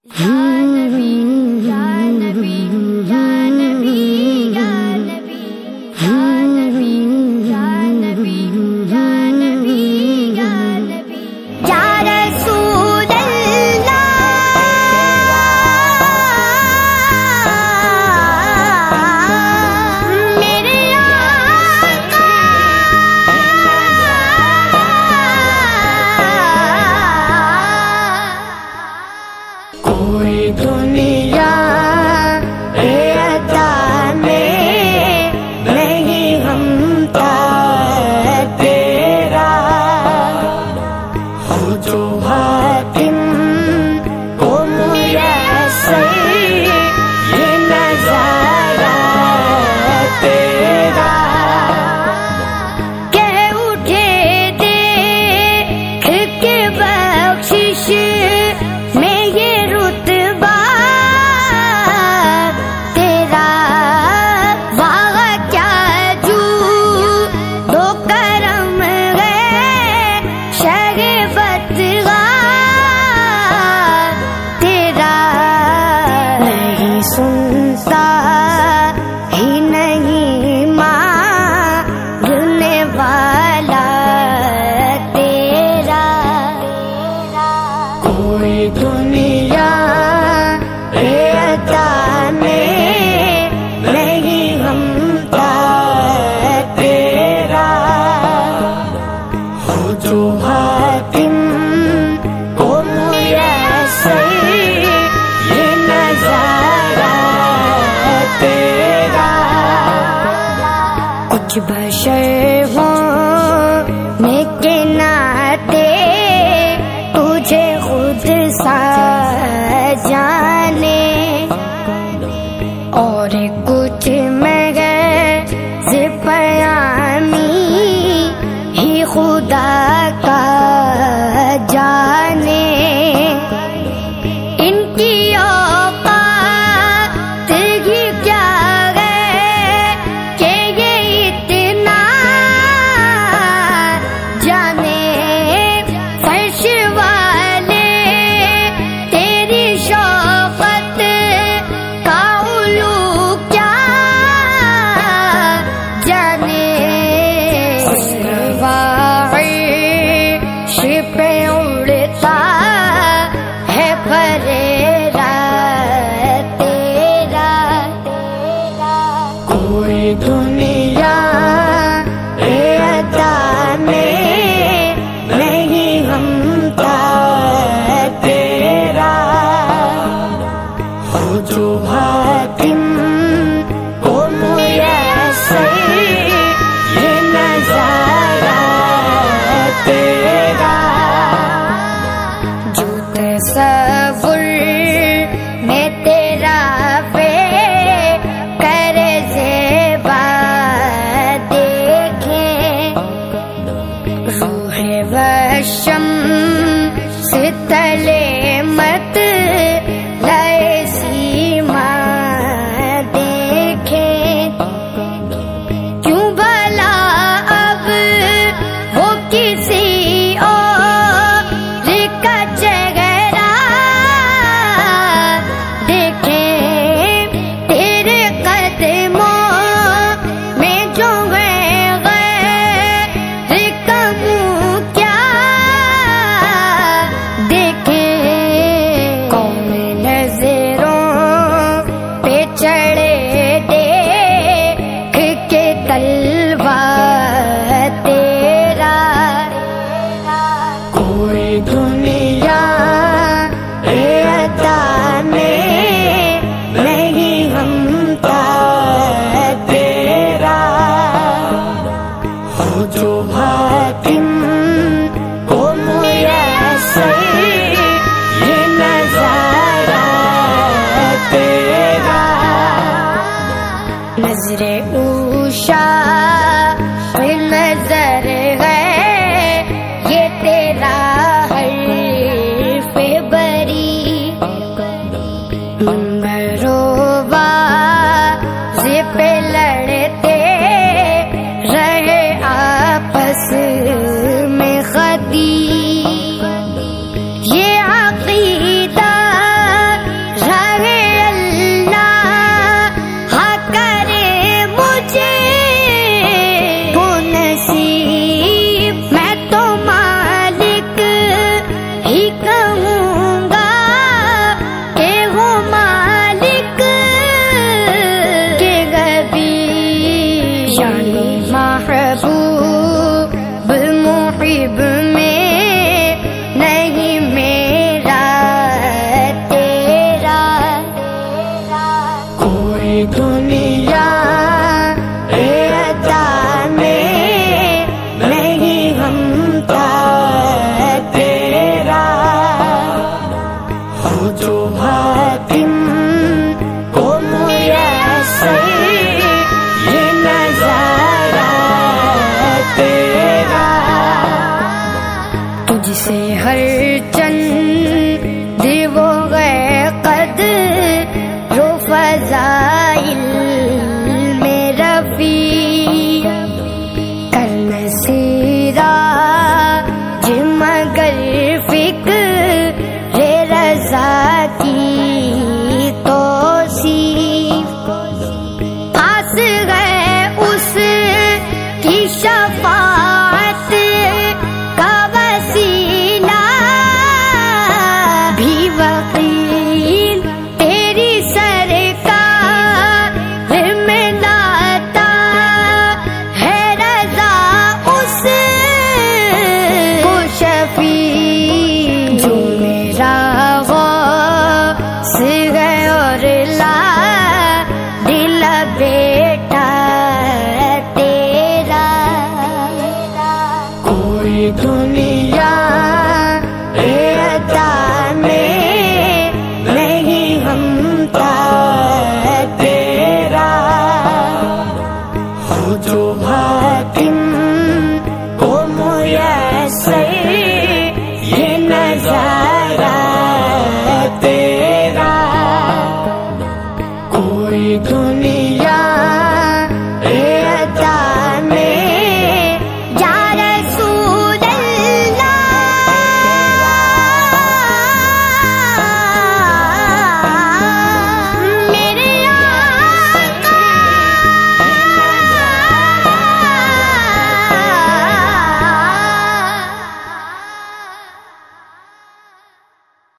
کوئی دنیا عطا میں نہیں ہمتا تیرا، ہو جو حاتم کو میسر یہ نظارہ تیرا، کہہ اٹھے دیکھ کے بخشش میں یہ رتبہ تیرا، واہ کیا جو دو کرم ہے شریفت تیرا، نہیں سنتا ہی نہیں مانگنے والا تیرا، کوئی دنیا عطا میں نہیں ہمتا تیرا، ہو جو حاتم کو میسر یہ نظارہ تیرا، کچھ بشر ہونے کے ناطے تجھے خود سا جانے، اور کچھ محض پیامی ہی خدا کا جانے، ان کی اوقات ہی کیا ہے کہ یہ اتنا جانے، فرش والے تیری شوقت کا علو کیا جانے، عرش پہ اڑتا ہے پھریرا تیرا، کوئی دنیا عطا میں نہیں ہمتا تیرا، ہو جو حاتم کو میسر یہ نظارہ تیرا، جو تصور میں تیرا پہ کرے زیبا دیکھیں، روح وشمس تلے مت لائے سیما دیکھیں، کیوں بھلا اب وہ کسی اور کا چہرہ دیکھیں، تیرے قدموں میں جو ہے غیر کا منہ کیا دیکھیں، کون نظروں پہ چڑھے دیکھ کے تلوار تیرا، کوئی دنیا عطا میں نہیں ہمتا تیرا، ہو جو حاتم کو میسر یہ نظارہ تیرا، نظر اوشا نظر ہے یہ تیرا حرف بری، مروباز پہ لڑتے رہے آپس میں خدی، یہ عقیدہ جو حاکم کو میسر یہ نظارہ تیرا، تجھ سے ہر چند وہ گئے قدر و فضائل میں رفیع، کرنا سیرا مگر فکر رضا کی توصیف، پاس گئے اس کی شفاعت کا وسیلہ بھی وکیل تیری سرکار میں لاتا ہے رضا اس کو شفیع، جو میرا غوث ہے اور لا دل بیٹا تیرا، کوئی دنیا عطا میں نہیں ہمتا تیرا، ہو جو حاکم کو میسر